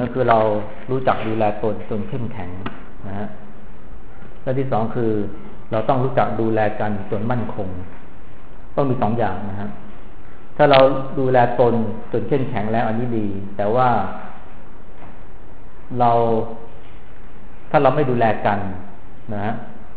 ก็คือเรารู้จักดูแลตนจนเข้มแข็งนะฮะและที่สองคือเราต้องรู้จักดูแลกันจนมั่นคงต้องมีสองอย่างนะฮะถ้าเราดูแลตนจนเข้มแข็งแล้วอันนี้ดีแต่ว่าถ้าเราไม่ดูแลกันนะฮะ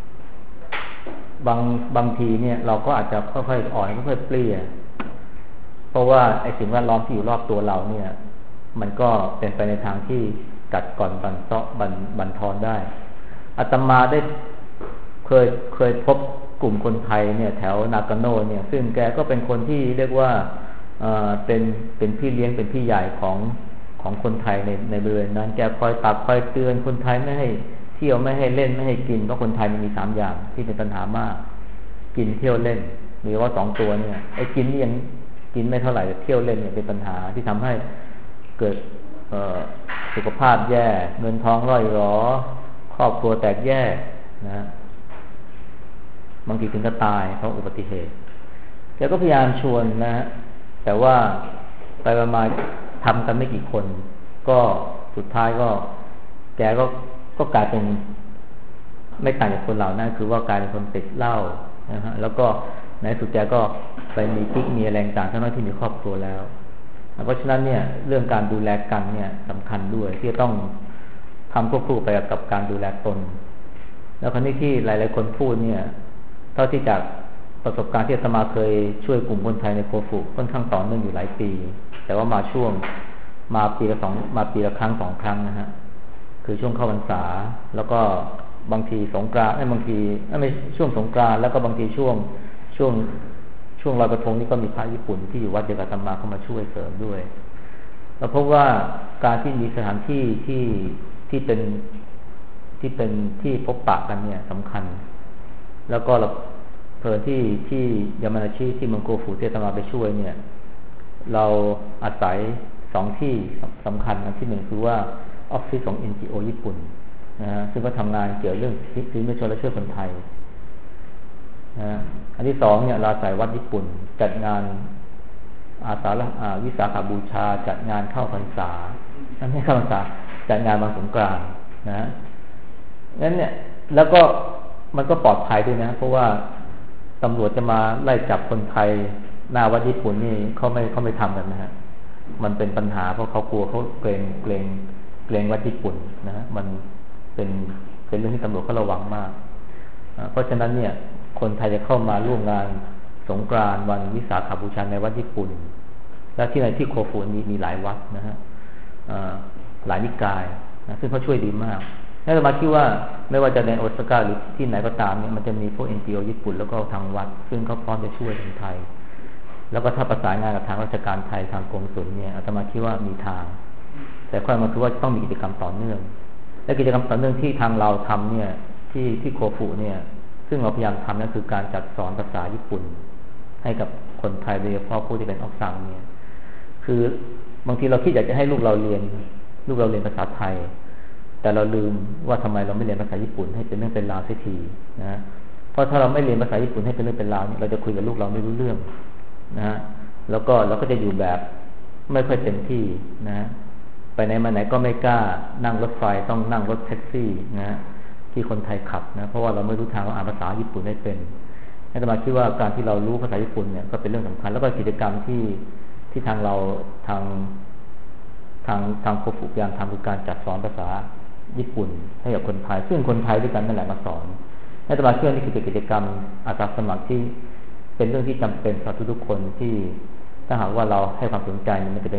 บางทีเนี่ยเราก็อาจจะค่อยๆอ่อนค่อยๆเปลี่ยเพราะว่าไอ้สิ่งแวดล้อมที่อยู่รอบตัวเราเนี่ยมันก็เป็นไปในทางที่กัดก่อนบั่นเซาะบั่นทอนได้อาตมาได้เคยพบกลุ่มคนไทยเนี่ยแถวนากาโนะเนี่ยซึ่งแกก็เป็นคนที่เรียกว่าเป็นพี่เลี้ยงเป็นพี่ใหญ่ของคนไทยในบริเวณนั้นแกคอยตักคอยเตือนคนไทยไม่ให้เที่ยวไม่ให้เล่นไม่ให้กินเพราะคนไทยมันมี3อย่างที่เป็นปัญหามากกินเที่ยวเล่นมีว่า2ตัวเนี่ยไอ้กินนี่ยังกินไม่เท่าไหร่เที่ยวเล่นเนี่ยเป็นปัญหาที่ทำให้เกิดสุขภาพแย่เงินทองร่อยหรอครอบครัวแตกแยกนะบางทีถึงก็ตายเพราะอุบัติเหตุแกก็พยายามชวนนะแต่ว่าไปประมาณทำกันไม่กี่คนก็สุดท้ายก็แกก็กลายเป็นไม่ต่างจากคนเหล่านั้นคือว่ากลายเป็นคนติดเหล้านะฮะแล้วก็ในสุดแกก็ไปมีกิ๊กมีอะไรต่างๆทั้งที่มีครอบครัวแล้วเพราะฉะนั้นเนี่ยเรื่องการดูแลกันเนี่ยสำคัญด้วยที่จะต้องทำควบคู่ไปกับการดูแลตนแล้วคนที่หลายๆคนพูดเนี่ยเท่าที่จากประสบการณ์ที่อาตมาเคยช่วยกลุ่มคนไทยในโคฟูค่อนข้างต่อเนื่องอยู่หลายปีแต่ว่ามาปีละครั้ง2ครั้งนะฮะคือช่วงเข้าพรรษาแล้วก็บางทีสงกรานต์บางทีไม่ช่วงสงกรานต์แล้วก็บางทีช่วงลอยกระทงนี่ก็มีพระญี่ปุ่นที่อยู่วัดเดียวกับอาตมาเข้ามาช่วยเสริมด้วยเราพบว่าการที่มีสถานที่ที่เป็นที่พบปะกันเนี่ยสำคัญแล้วก็ที่ยามานาชิที่เมืองโกฟูที่อาตมาไปช่วยเนี่ยเราอาศัย2ที่สำคัญอันที่1คือว่าออฟฟิศของ NGO ญี่ปุ่นนะฮะซึ่งก็ทำงานเกี่ยวเรื่องสิทธิมนุษยชนและช่วยคนไทยนะอันที่2เนี่ยเราอาศัยวัดญี่ปุ่นจัดงานวิสาขบูชาจัดงานเข้าพรรษาไม่เข้าพรรษาจัดงานวันสงกรานต์นะงั้นเนี่ยแล้วก็มันก็ปลอดภัยด้วยนะเพราะว่าตำรวจจะมาไล่จับคนไทยหน้าวัดญี่ปุ่นนี่เขาไม่ทำกันนะฮะมันเป็นปัญหาเพราะเขากลัวเขาเกรงวัดญี่ปุ่นนะฮะมันเป็นเรื่องที่ตำรวจเขาระวังมากเพราะฉะนั้นเนี่ยคนไทยจะเข้ามาร่วมงานสงกรานต์วันวิสาขบูชาในวัดญี่ปุ่นและที่โคฟูมีหลายวัดนะฮะหลายนิกายนะซึ่งเขาช่วยดีมากถ้าเรามาคิดว่าไม่ว่าจะในโอซาก้าหรือที่ไหนก็ตามเนี่ยมันจะมีพวก NGO ญี่ปุ่นแล้วก็ทางวัดซึ่งเขาพร้อมจะช่วยคนไทยแล้วก็ถ้าประสานงานกับทางราชการไทยทางกรมศุลเนี่ยอาตมาคิดว่ามีทางแต่ความมันคือว่าต้องมีกิจกรรมต่อเนื่องและกิจกรรมต่อเนื่องที่ทางเราทำเนี่ยที่โคฟูเนี่ยซึ่งเราพยายามทำนั่นคือการจัดสอนภาษาญี่ปุ่นให้กับคนไทยโดยเฉพาะผู้ที่เป็นออกซังเนี่ยคือบางทีเราคิดอยากจะให้ลูกเราเรียนภาษาไทยแต่เราลืมว่าทำไมเราไม่เรียนภาษาญี่ปุ่นให้เป็นเรื่องเป็นราวเสียทีนะเพราะถ้าเราไม่เรียนภาษาญี่ปุ่นให้เป็นเรื่องเป็นราวเนี่ยเราจะคุยกับลูกเราไม่รู้เรื่องนะฮะแล้วก็เราก็จะอยู่แบบไม่ค่อยเต็มที่นะไปไหนมาไหนก็ไม่กล้านั่งรถไฟต้องนั่งรถแท็กซี่นะที่คนไทยขับนะเพราะว่าเราไม่รู้ทางว่าอ่านภาษาญี่ปุ่นไม่เป็นอาตมาคิดว่าการที่เรารู้ภาษาญี่ปุ่นเนี่ยก็เป็นเรื่องสำคัญแล้วก็กิจกรรมที่ทางเราทางโคฟูพยายามทำคือการจัดสอนภาษาญี่ปุ่นให้กับคนไทยซึ่งคนไทยด้วยกันนั่นแหละมาสอนอาตมาเชื่อนี่คือกิจกรรมอาสาสมัครที่เป็นเรื่องที่จำเป็นสำหรับทุกคนที่ถ้าหากว่าเราให้ความสนใจมันจะ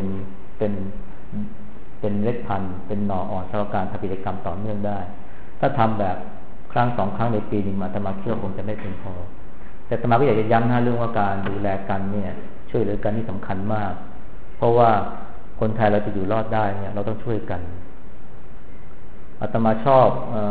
เป็นเล็ดพันธุ์เป็นหน่ออ่อนสำหรับการทำกิจกรรมต่อเนื่องได้ถ้าทำแบบครั้ง2ครั้งในปีนึงอาตมาเชื่อคงจะไม่เพียงพอแต่อาตมาก็อยากจะย้ำเรื่องว่าการดูแลกันเนี่ยช่วยเหลือกันนี่สำคัญมากเพราะว่าคนไทยเราจะอยู่รอดได้เนี่ยเราต้องช่วยกันอาตมาชอบ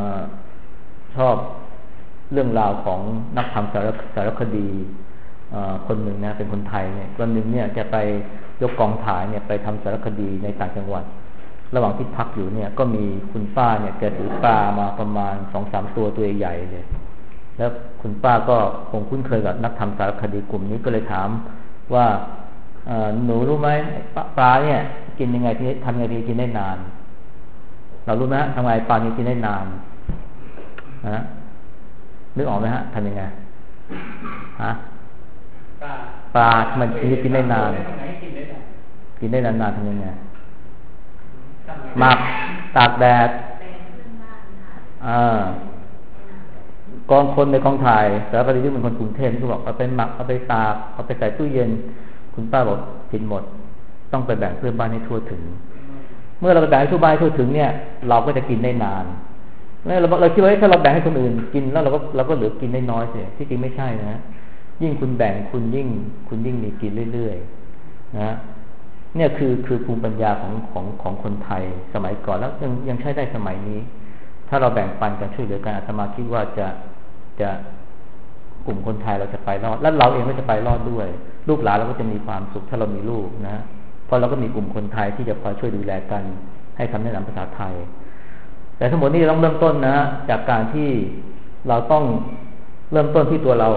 เรื่องราวของนักทำสารคดีคนหนึ่งนะเป็นคนไทยเนี่ยวันหนึ่งเนี่ยแกไปยกกองถ่ายเนี่ยไปทำสารคดีในต่างจังหวัดระหว่างที่พักอยู่เนี่ยก็มีคุณป้าเนี่ยแกถือปลามาประมาณ 2-3 ตัวใหญ่ๆเลยแล้วคุณป้าก็คงคุ้นเคยกับนักทำสารคดีกลุ่มนี้ก็เลยถามว่าหนูรู้ไหมปลาเนี่ยกินยังไงที่ทำยังไงที่กินได้นานเรารู้ไหมฮะทำไมปลานี้กินได้นานนะนึกออกไหมฮะทำยังไงฮะปลามันกินได้นานกินได้นานทำยังไงหมักตากแดดกองคนในกองถ่ายแต่ปฏิทินเป็นคนกรุงเทพที่บอกเอาไปหมักเอาไปตากเอาไปใส่ตู้เย็นคุณป้าบอกกินหมดต้องไปแบ่งเพื่อนบ้านให้ทั่วถึงเมื่อเราไปแบ่งให้ทั่วบ้านทั่วถึงเนี่ยเราก็จะกินได้นานเราคิดว่าถ้าเราแบ่งให้คนอื่นกินแล้วเราก็เหลือกินได้น้อยเสียที่จริงไม่ใช่นะยิ่งคุณแบ่งคุณยิ่งมีกินเรื่อยๆนะเนี่ยคือภูมิปัญญาของคนไทยสมัยก่อนแล้วยังใช้ได้สมัยนี้ถ้าเราแบ่งปันกันช่วยเหลือกันอาตมาคิดว่าจะกลุ่มคนไทยเราจะไปรอดและเราเองก็จะไปรอดด้วยลูกหลานเราก็จะมีความสุขถ้าเรามีลูกนะเพราะเราก็มีกลุ่มคนไทยที่จะคอยช่วยดูแลกันให้คำแนะนำภาษาไทยแต่ทั้งหมดนี้ต้องเริ่มต้นนะจากการที่เราต้องเริ่มต้นที่ตัวเรา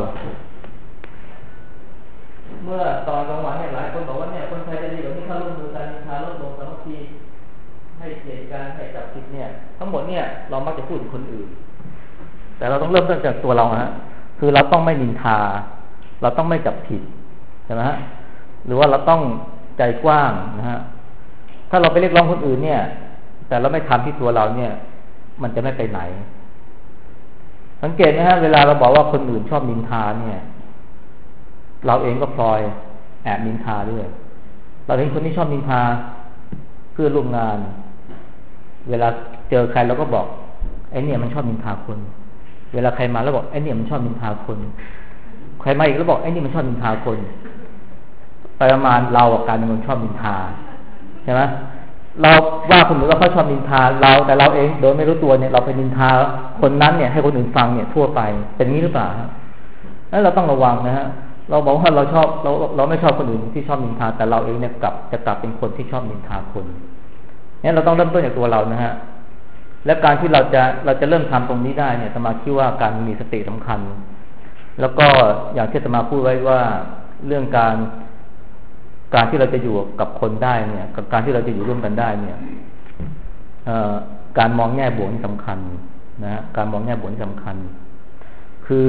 เมื่อตอนกลางวันเนี่ยหลายคนบอกว่าเนี่ยคนไทยจะดีกว่าที่เขาร่วมมือกันนินทาลดลงสามัคคีให้เกียรติกันให้จับผิดเนี่ยทั้งหมดเนี่ยเรามักจะพูดถึงคนอื่นแต่เราต้องเริ่มต้นจากตัวเราฮะคือเราต้องไม่นินทาเราต้องไม่จับผิดใช่ไหมฮะหรือว่าเราต้องใจกว้างนะฮะถ้าเราไปเรียกร้องคนอื่นเนี่ยแต่เราไม่ทำที่ตัวเราเนี่ยมันจะไม่ไปไหนสังเกตนะฮะเวลาเราบอกว่าคนอื่นชอบนินทาเนี่ยเราเองก็พลอยแอบนินทาด้วยเราเห็นคนที่ชอบนินทาเพื่อร่วมงานเวลาเจอใครเราก็บอกไอ้เนี่ยมันชอบนินทาคนเวลาใครมาแล้วบอกไอ้เนี่ยมันชอบนินทาคนใครมาอีกแล้วบอกไอ้นี่มันชอบนินทาคนประมาณเราการเป็นคนชอบนินทาใช่ไหมเราว่าคนอื่นว่าเขาชอบนินทาเราแต่เราเองโดยไม่รู้ตัวเนี่ยเราไปนินทาคนนั้นเนี่ยให้คนอื่นฟังเนี่ยทั่วไปเป็นงี้หรือเปล่านั้นเราต้องระวังนะฮะเราบอกว่าเราไม่ชอบคนอื่นที่ชอบนินทาแต่เราเองเนี่ยจะกลับเป็นคนที่ชอบนินทาคนเนี่ยเราต้องเริ่มต้นจากตัวเรานะฮะและการที่เราจะเริ่มทำตรงนี้ได้เนี่ยสมาคิดว่าการมีสติสำคัญแล้วก็อย่างที่สมาพูดไว้ว่าเรื่องการที่เราจะอยู่กับคนได้เนี่ยกับการที่เราจะอยู่ร่วมกันได้เนี่ยการมองแง่บวกนี่สำคัญนะการมองแง่บวกนี่สำคัญคือ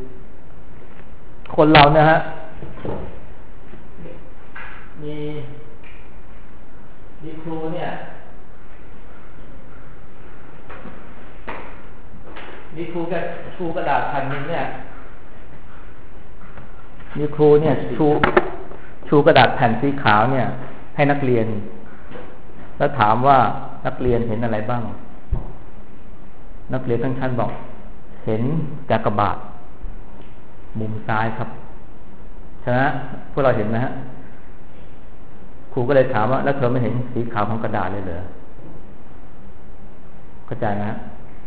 คนเรานะฮะมีครูเนี่ยมีครูกระดาษแผ่นนึงเนี่ยมีครูเนี่ยชูกระดาษแผ่นสีขาวเนี่ยให้นักเรียนแล้วถามว่านักเรียนเห็นอะไรบ้างนักเรียนทั้งชั้นบอกเห็นกากบาทมุมซ้ายครับใช่ไหมพวกเราเห็นนะฮะครูก็เลยถามว่าแล้วเธอไม่เห็นสีขาวของกระดาษเลยเหรอเข้าใจนะ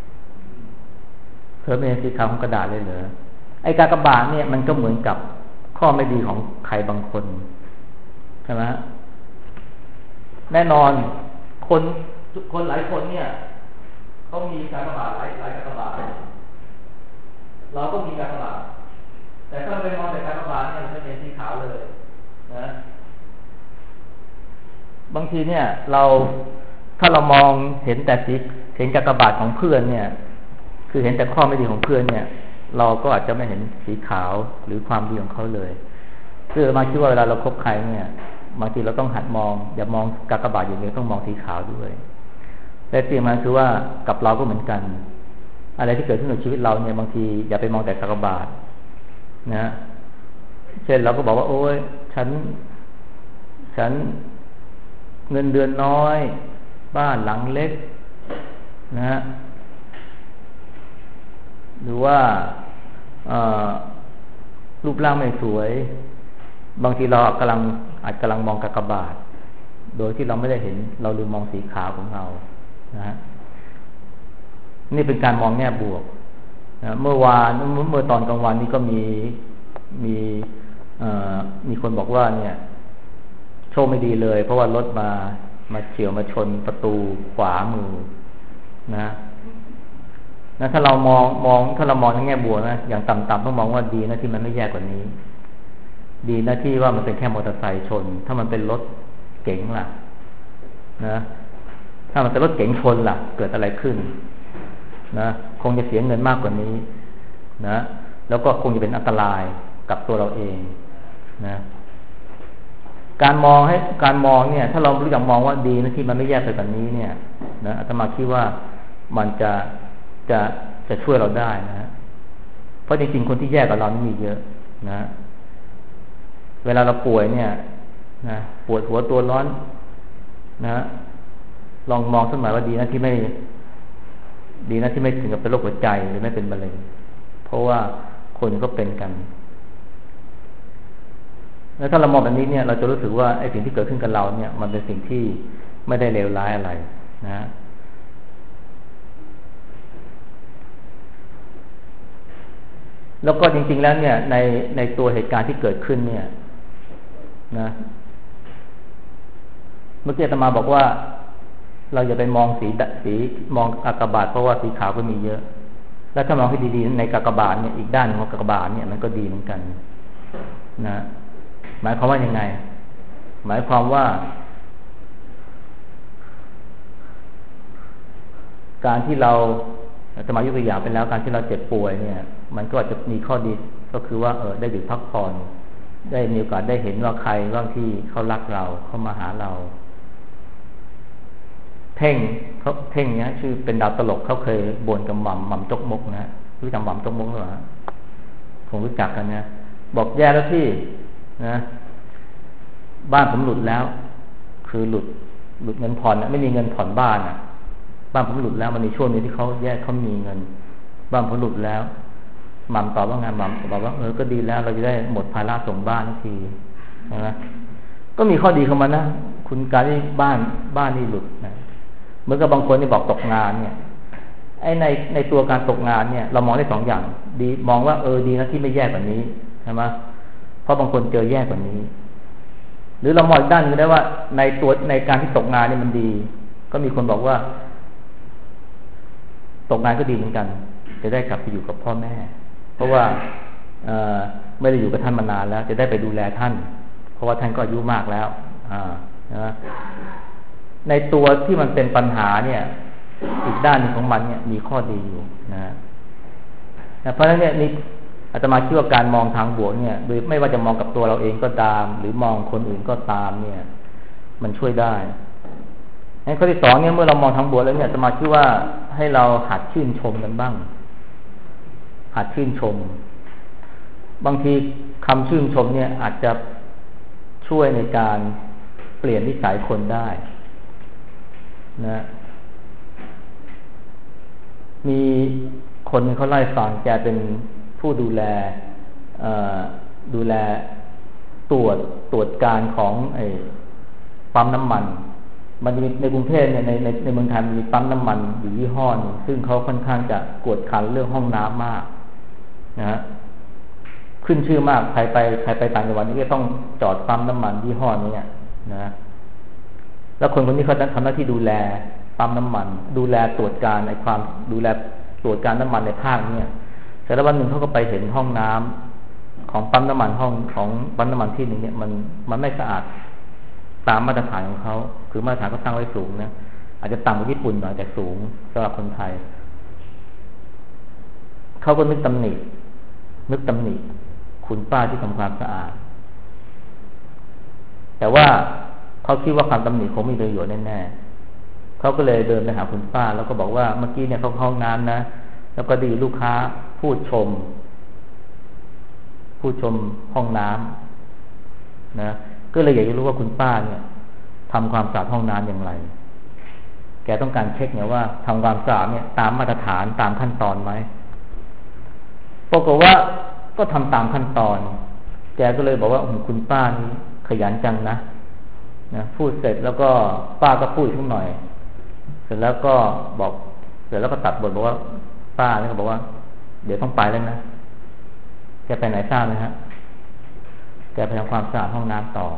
เธอไม่เห็นสีขาวของกระดาษเลยเหรอไอ้กากบาทเนี่ยมันก็เหมือนกับข้อไม่ดีของใครบางคนใช่ไหมแน่นอนคนหลายคนเนี่ยเขามีกากบาทหลายกากบาทเราก็มีกากบาทแต่ถ้าเราไปมองแต่กากบาทเนี่ยมันจะเป็นสีขาวเลยนะบางทีเนี่ยถ้าเรามองเห็นแต่เห็นกากบาทของเพื่อนเนี่ยคือเห็นแต่ข้อไม่ดีของเพื่อนเนี่ยเราก็อาจจะไม่เห็นสีขาวหรือความดีของเขาเลยคือมาคิดว่าเวลาเราคบใครเนี่ยบางทีเราต้องหัดมองอย่ามองกากบาทอย่างเดียวต้องมองสีขาวด้วยแต่สิ่งมันคือว่ากับเราก็เหมือนกันอะไรที่เกิดขึ้นในชีวิตเราเนี่ยบางทีอย่าไปมองแต่กากบาทนะเช่นเราก็บอกว่าโอ้ยฉันเงินเดือนน้อยบ้านหลังเล็กนะหรือว่ารูปร่างไม่สวยบางทีเราอาจกำลังมองกากบาทโดยที่เราไม่ได้เห็นเราลืมมองสีขาวของเรานะฮะนี่เป็นการมองแง่บวกนะเมื่อตอนกลางวันนี้ก็มีคนบอกว่าเนี่ยโชคไม่ดีเลยเพราะว่ารถมาเฉี่ยวมาชนประตูขวามือนะถ้าเรามองในแง่บวกนะอย่างต่ำๆต้องมองว่าดีนะที่มันไม่แย่กว่านี้ดีนะที่ว่ามันเป็นแค่มอเตอร์ไซค์ชนถ้ามันเป็นรถเก๋งล่ะนะถ้ามันเป็นรถเก๋งชนล่ะเกิดอะไรขึ้นนะคงจะเสียเงินมากกว่านี้นะแล้วก็คงจะเป็นอันตรายกับตัวเราเองนะการมองเนี่ยถ้าเรารู้จักมองว่าดีนะที่มันไม่แย่ไปกว่านี้เนี่ยนะอาตมาคิดว่ามันจะช่วยเราได้นะเพราะจริงๆคนที่แย่กว่าเรานี่มีเยอะนะเวลาเราป่วยเนี่ยนะปวดหัวตัวร้อนนะลองมองสักหน่อยว่าดีนะที่ไม่ถึงกับเป็นโรคหัวใจหรือไม่เป็นมะเร็งเพราะว่าคนก็เป็นกันแล้วถ้าเรามองแบบนี้เนี่ยเราจะรู้สึกว่าไอ้สิ่งที่เกิดขึ้นกับเราเนี่ยมันเป็นสิ่งที่ไม่ได้เลวร้ายอะไรนะแล้วก็จริงๆแล้วเนี่ยในตัวเหตุการณ์ที่เกิดขึ้นเนี่ยนะเมื่อกี้อาตมาบอกว่าเราอย่าไปมองสีมองกากบาทเพราะว่าสีขาวก็มีเยอะแล้วถ้ามองให้ดีๆในกากบาทเนี่ยอีกด้านของกากบาทเนี่ยมันก็ดีเหมือนกันนะหมายความว่ายังไงหมายความว่าการที่เราจะมายกตัวอย่างไปแล้วการที่เราเจ็บป่วยเนี่ยมันก็อาจจะมีข้อดีก็คือว่าได้หยุดพักผ่อนได้มีโอกาสได้เห็นว่าใครบ้างที่เขารักเราเข้ามาหาเราเท่งเนี้ยชื่อเป็นดาวตลกเขาเคยบ่นกับหม่ำจกมกนะรู้จักหม่ำจกมกหรือเปล่าผมรู้จักกันนะบอกแย่แล้วที่นะบ้านผมหลุดแล้วคือหลุดเงินผ่อนนะไม่มีเงินผ่อนบ้านอ่ะบ้านผมหลุดแล้วมันในช่วงนี้ที่เขามีเงินบ้านผมหลุดแล้วหม่ำตอบว่าไงหม่ำบอกว่าก็ดีแล้วเราจะได้หมดภาระส่งบ้านทันทีนะก็มีข้อดีของมันนะคุณการที่บ้านนี่หลุดนะเหมือนกับบางคนที่บอกตกงานเนี่ยไอ้ในตัวการตกงานเนี่ยเรามองได้สองอย่างดีมองว่าดีนะที่ไม่แย่กว่านี้ใช่ไหมเพราะบางคนเจอแย่กว่านี้หรือเรามองด้านนึงได้ว่าในการที่ตกงานเนี่ยมันดีก็มีคนบอกว่าตกงานก็ดีเหมือนกันจะได้กลับไปอยู่กับพ่อแม่เพราะว่าไม่ได้อยู่กับท่านมานานแล้วจะได้ไปดูแลท่านเพราะว่าท่านก็อายุมากแล้วนะในตัวที่มันเป็นปัญหาเนี่ยอีกด้านนึงของมันเนี่ยมีข้อดีอยู่นะเพราะฉะนั้นเนี่ยนี่อาตมาคิดว่าการมองทางบวกเนี่ยโดยไม่ว่าจะมองกับตัวเราเองก็ตามหรือมองคนอื่นก็ตามเนี่ยมันช่วยได้ในข้อที่สองเนี่ยเมื่อเรามองทางบวกแล้วเนี่ยอาตมาคิดว่าให้เราหัดชื่นชมกันบ้างหัดชื่นชมบางทีคำชื่นชมเนี่ยอาจจะช่วยในการเปลี่ยนนิสัยคนได้นะมีคนเขาเล่าให้ฟังแกเป็นผู้ดูแลตรวจการของปั๊มน้ำมันมันมีในกรุงเทพเนี่ยในเมืองไทยมีปั๊มน้ำมันอยู่ยี่ห้อนึงซึ่งเขาค่อนข้างจะกวดขันเรื่องห้องน้ำมากนะขึ้นชื่อมากใครไปต่างจังหวัดนี่ก็ต้องจอดปั๊มน้ำมันยี่ห้อนี้นะแล้วคนนี้เขาทำหน้าที่ดูแลปั๊มน้ำมันดูแลตรวจการดูแลตรวจการน้ำมันในภาคนี้แต่ละวันหนึ่งเขาก็ไปเห็นห้องน้ำของปั๊มน้ำมันของปั๊มน้ำมันที่หนึ่งเนี่ยมันไม่สะอาดตามมาตรฐานของเขาคือมาตรฐานเขาตั้งไว้สูงนะอาจจะต่ำกว่าญี่ปุ่นหน่อยแต่สูงสำหรับคนไทยเขาก็นึกตำหนิคุณป้าที่ทำความสะอาดแต่ว่าเขาคิดว่าความตำหนิคงมีประโยชน์แน่ๆเขาก็เลยเดินไปหาคุณป้าแล้วก็บอกว่าเมื่อกี้เนี่ยเขาเข้าห้องน้ำนะแล้วก็ดีลูกค้าพูดชมห้องน้ำนะก็เลยอยากจะรู้ว่าคุณป้าเนี่ยทำความสะอาดห้องน้ำอย่างไรแกต้องการเช็คเนี่ยว่าทำความสะอาดเนี่ยตามมาตรฐานตามขั้นตอนไหมปรากฏว่าก็ทำตามขั้นตอนแกก็เลยบอกว่าคุณป้านี่ขยันจังนะพูดเสร็จแล้วก็ป้าก็พูดขึ้นหน่อยเสร็จแล้วก็ตัดบทบอกว่าป้าเนี่ยก็บอกว่าเดี๋ยวต้องไปแล้วนะแกไปไหนทราบไหมฮะแกไปทำความสะอาดห้องน้ำต่อ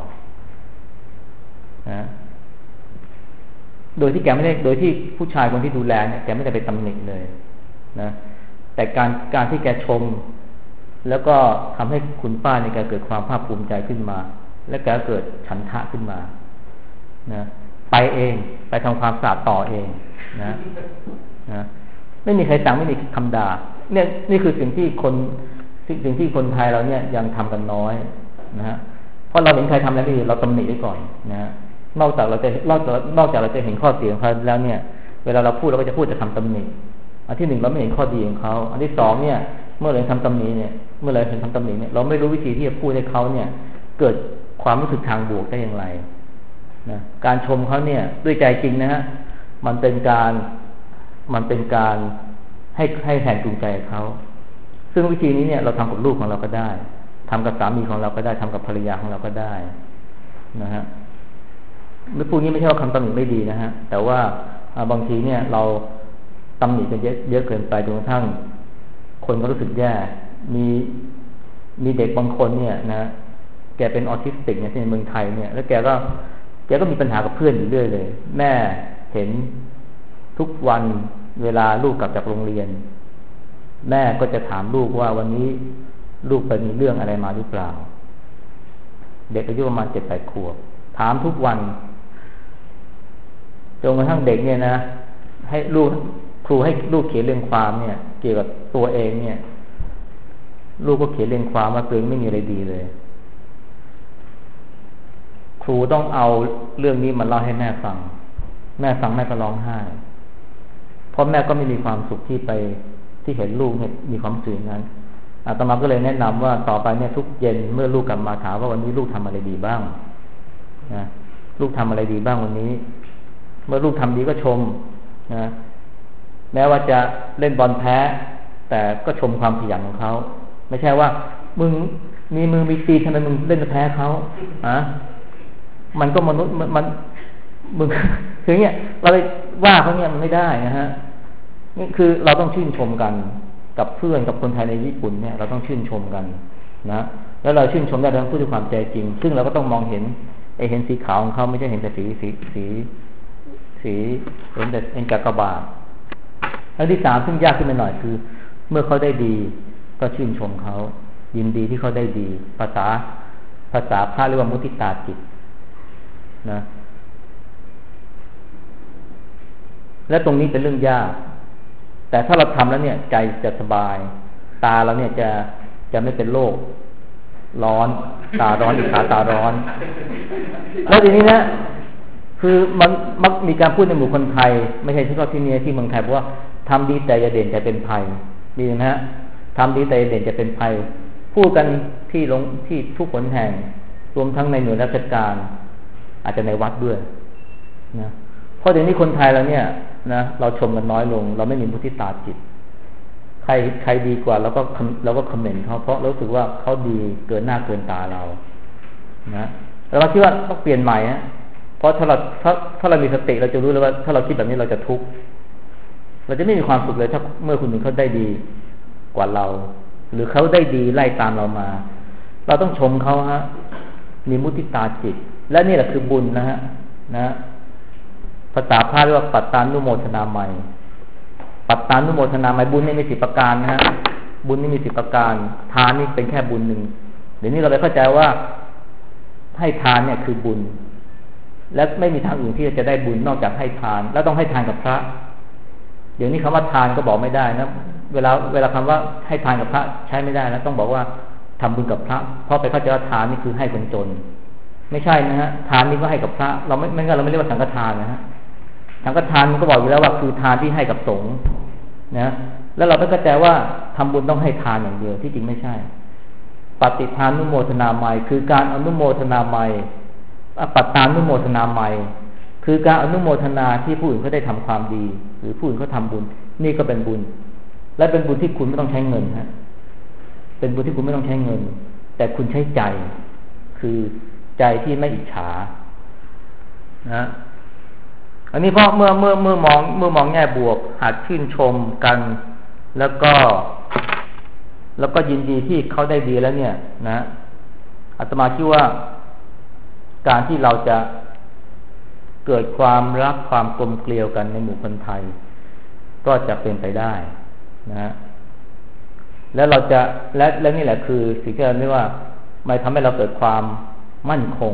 นะโดยที่ผู้ชายคนที่ดูแลเนี่ยแกไม่ได้ไปตำหนิเลยนะแต่การที่แกชมแล้วก็ทำให้คุณป้าในการเกิดความภาคภูมิใจขึ้นมาและแกเกิดฉันทะขึ้นมานะไปเองไปทำความสะอาดต่อเองนะไม่มีใครสั่งไม่มีคำด่าเนี่ยนี่คือสิ่งที่คนไทยเราเนี่ยยังทำกันน้อยนะฮะเพราะเราเห็นใครทำแล้วดีเราตำหนิไว้ก่อนนะนอกจากเราจะเห็นข้อเสียของเขาแล้วเนี่ยเวลาเราพูดเราก็จะพูดจะทำตำหนิอันที่หนึ่งเราไม่เห็นข้อดีของเขาอันที่สองเนี่ยเมื่อเราทำตำหนิเนี่ยเราไม่รู้วิธีที่จะพูดให้เขาเนี่ยเกิดความรู้สึกทางบวกได้อย่างไรนะการชมเขาเนี่ยด้วยใจจริงนะฮะมันเป็นการให้แทนจูงใจเขาซึ่งวิธีนี้เนี่ยเราทำกับลูกของเราก็ได้ทำกับสามีของเราก็ได้ทำกับภรรยาของเราก็ได้นะฮะไม่พูดนี้ไม่ใช่ว่าคำตำหนิไม่ดีนะฮะแต่ว่าบางทีเนี่ยเราตำหนิกันเยอะเกินไปจนกระทั่งคนก็รู้สึกแย่มีเด็กบางคนเนี่ยนะแกเป็นออทิสติกเนี่ยในเมืองไทยเนี่ยแล้วแกก็มีปัญหากับเพื่อนอยู่เรื่อยเลยแม่เห็นทุกวันเวลาลูกกลับจากโรงเรียนแม่ก็จะถามลูกว่าวันนี้ลูกไปมีเรื่องอะไรมาหรือเปล่าเด็กอายุประมาณ 7-8 ขวบถามทุกวันจนกระทั่งเด็กเนี่ยนะให้ครูให้ลูกเขียนเรียงความเนี่ยเกี่ยวกับตัวเองเนี่ยลูกก็เขียนเรียงความว่าตัวเองไม่มีอะไรดีเลยครูต้องเอาเรื่องนี้มาเล่าให้แม่ฟังแม่ก็ร้องไห้เพราะแม่ก็ไม่มีความสุขที่เห็นลูกเนี่ยมีความสุขนั้นอาตมาก็เลยแนะนำว่าต่อไปเนี่ยทุกเย็นเมื่อลูกกลับมาถามว่าวันนี้ลูกทำอะไรดีบ้างนะลูกทำอะไรดีบ้างวันนี้เมื่อลูกทำดีก็ชมนะแม้ว่าจะเล่นบอลแพ้แต่ก็ชมความขยันของเขาไม่ใช่ว่ามึงมีมือมีตีทำไมมึงเล่นแพ้เขามันก็มนุษย์มันมึงคือเนี่ยเราไปว่าเขาเนี่ยมันไม่ได้นะฮะนี่คือเราต้องชื่นชมกันกับเพื่อนกับคนไทยในญี่ปุ่นเนี่ยเราต้องชื่นชมกันนะแล้วเราชื่นชมได้ทั้งพูดด้วยความใจจริงซึ่งเราก็ต้องมองเห็นเห็นสีขาวของเขาไม่ใช่เห็นแต่สีเห็นแต่กากบาทอันที่สามซึ่งยากขึ้นมาหน่อยคือเมื่อเขาได้ดีก็ชื่นชมเขายินดีที่เขาได้ดีภาษาพระเรียกว่ามุทิตาจิตนะและตรงนี้เป็นเรื่องยากแต่ถ้าเราทำแล้วเนี่ยใจจะสบายตาเราเนี่ยจะไม่เป็นโรคร้อนตาร้อนอีกตาร้อนแล้วทีนี้นะคือมันมักมีการพูดในหมู่คนไทยไม่ใช่เฉพาะที่นี่ที่เมืองไทยเพราะว่าทำดีแต่อย่าเด่นจะเป็นภัยดีนะฮะทำดีแต่อย่าเด่นจะเป็นภัยพูดกันที่ทุกคนแห่งรวมทั้งในหน่วยราชการอาจจะในวัดด้วยนะเพราะเดี๋ยวนี้คนไทยเราเนี่ยนะเราชมกันน้อยลงเราไม่มีมุทิตาจิตใครดีกว่าเราก็คอมเมนต์เขาเพราะรู้สึกว่าเขาดีเกินหน้าเกินตาเรานะแล้วเราคิดว่าต้องเปลี่ยนใหม่นะเพราะถ้าเรามีสติเราจะรู้เลยว่าถ้าเราคิดแบบนี้เราจะทุกข์เราจะไม่มีความสุขเลยถ้าเมื่อคนอื่นเขาได้ดีกว่าเราหรือเขาได้ดีไล่ตามเรามาเราต้องชมเขาฮะมีมุทิตาจิตและนี่แหละคือบุญนะฮะนะภาษาพระเรียกว่าปัตตานุโมทนาใหม่ปัตตานุโมทนาใหม่บุญนี่มี10 ประการนะฮะบุญนี่มี10 ประการทานนี่เป็นแค่บุญหนึ่งเดี๋ยวนี้เราไปเข้าใจว่าให้ทานเนี่ยคือบุญและไม่มีทางอื่นที่จะได้บุญนอกจากให้ทานแล้วต้องให้ทานกับพระเดี๋ยวนี้คำว่าทานก็บอกไม่ได้นะเวลาคำว่าให้ทานกับพระใช้ไม่ได้นะต้องบอกว่าทำบุญกับพระเพราะไปเข้าใจว่าทานนี่คือให้คนจนไม่ใช่นะฮะทานนี่ก็ให้กับพระเราไม่งั้นเราไม่เรียกว่าสังฆทานนะฮะสังฆทานมันก็บอกอยู่แล้วว่าคือทานที่ให้กับสงฆ์นะแล้วเราไม่เข้าใจว่าทำบุญต้องให้ทานอย่างเดียวที่จริงไม่ใช่ปฏิทานุโมทนาใหม่คือการอนุโมทนาใหม่ปัตตานุโมทนาใหม่คือการอนุโมทนาที่ผู้อื่นเขาได้ทำความดีหรือผู้อื่นเขาทำบุญนี่ก็เป็นบุญและเป็นบุญที่คุณไม่ต้องใช้เงินฮะเป็นบุญที่คุณไม่ต้องใช้เงินแต่คุณใช้ใจคือใจที่ไม่อิจฉานะอันนี้เพราะเมื่อมองแง่บวกหัดชื่นชมกันแล้วก็ยินดีที่เขาได้ดีแล้วเนี่ยนะอาตมาคิดว่าการที่เราจะเกิดความรักความกลมเกลียวกันในหมู่คนไทยก็จะเป็นไปได้นะแล้วเราจะและนี่แหละคือสิ่งที่เราเรียกว่ามันทำให้เราเกิดความมั่นคง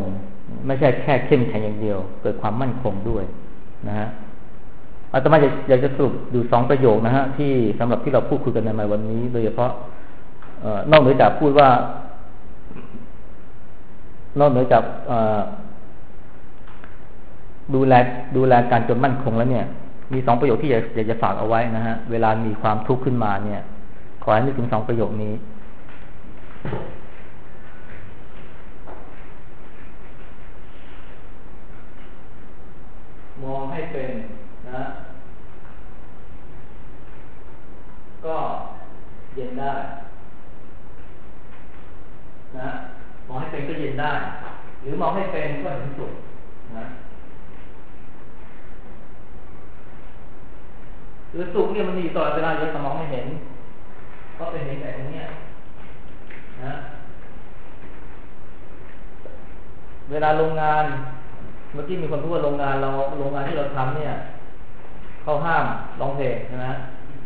ไม่ใช่แค่เข้มแข็งอย่างเดียวเกิดความมั่นคงด้วยนะฮะอาตมาอยากจะสรุปดู2ประโยคนะฮะที่สำหรับที่เราพูดคุยกันในวันนี้โดยเฉพาะนอกเหนือจากพูดว่านอกเหนือจากดูแลการจนมั่นคงแล้วเนี่ยมี2ประโยคที่อยากจะฝากเอาไว้นะฮะเวลามีความทุกข์ขึ้นมาเนี่ยขอให้นึกถึง2ประโยคนี้มองให้เป็นนะก็เย็นได้นะมองให้เป็นก็เย็นได้หรือมองให้เป็นก็เห็นสุขนะหรือสุขเนี่ยมันมีตลอดเวลาเยอะแต่มองไม่เห็นก็เป็นเห็นแต่ตรงนี้นะเวลาโรงงานเมื่อกี้มีคนพูดว่าโรงงานที่เราทำเนี่ยเขาห้ามร้องเพลงใช่ไหม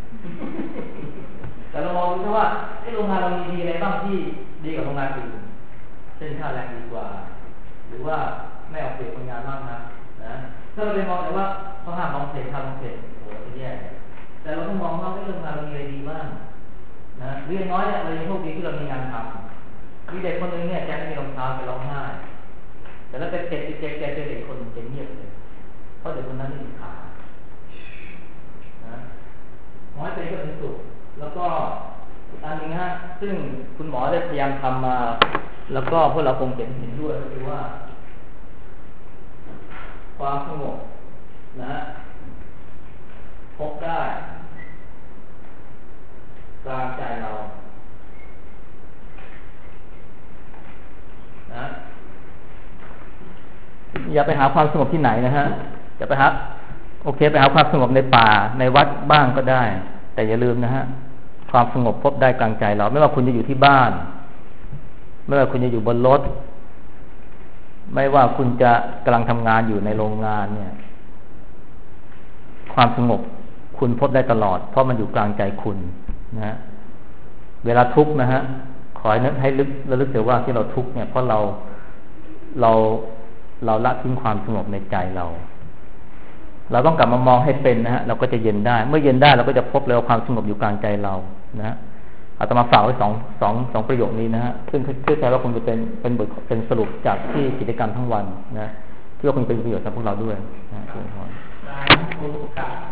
แต่เรามองดูว่าโรงงานเรามีดีอะไรบ้างที่ดีกว่าโรงงานอื่นเช่นค่าแรงดีกว่าหรือว่าไม่เอาเปรียบคนงานมากนะถ้าเราไปมองแต่ว่าเขาห้ามร้องเพลงโหจะแย่แต่เราต้องมองว่าโรงงานเรามีอะไรดีบ้างนะเรื่องน้อยเรายังโชคดีที่เรามีงานทำมีเด็กคนนึงเนี่ยแกไม่มีรองเท้าไปร้องไห้แต่แล้วแกเด็กคนเงียบเลยเพราะเด็กคนนั้นไม่มีขานะน้อยเป็นก็เป็นสุขแล้วก็อันนึงฮะซึ่งคุณหมอได้พยายามทำมาแล้วก็พวกเราคงเห็นด้วยก็คือว่าความสงบนะพบได้กลางใจเรานะอย่าไปหาความสงบที่ไหนนะฮะอย่าไปหาไปหาความสงบในป่าในวัดบ้างก็ได้แต่อย่าลืมนะฮะความสงบพบได้กลางใจเราไม่ว่าคุณจะอยู่ที่บ้านไม่ว่าคุณจะอยู่บนรถไม่ว่าคุณจะกำลังทำงานอยู่ในโรงงานเนี่ยความสงบคุณพบได้ตลอดเพราะมันอยู่กลางใจคุณนะฮะเวลาทุกข์นะฮะขอให้ระลึกเสียว่าที่เราทุกข์เนี่ยเพราะเราละทิ้งความสงบในใจเราต้องกลับมามองให้เป็นนะฮะเราก็จะเย็นได้เมื่อเย็นได้เราก็จะพบเลยว่าความสงบอยู่กลางใจเรานะฮะอาตมาฝากไว้สองประโยคนี้นะฮะซึ่งเชื่อใจว่าคงจะเป็นสรุปจากที่กิจกรรมทั้งวันนะที่ว่าคงเป็นประโยชน์สำหรับพวกเราด้วยนะ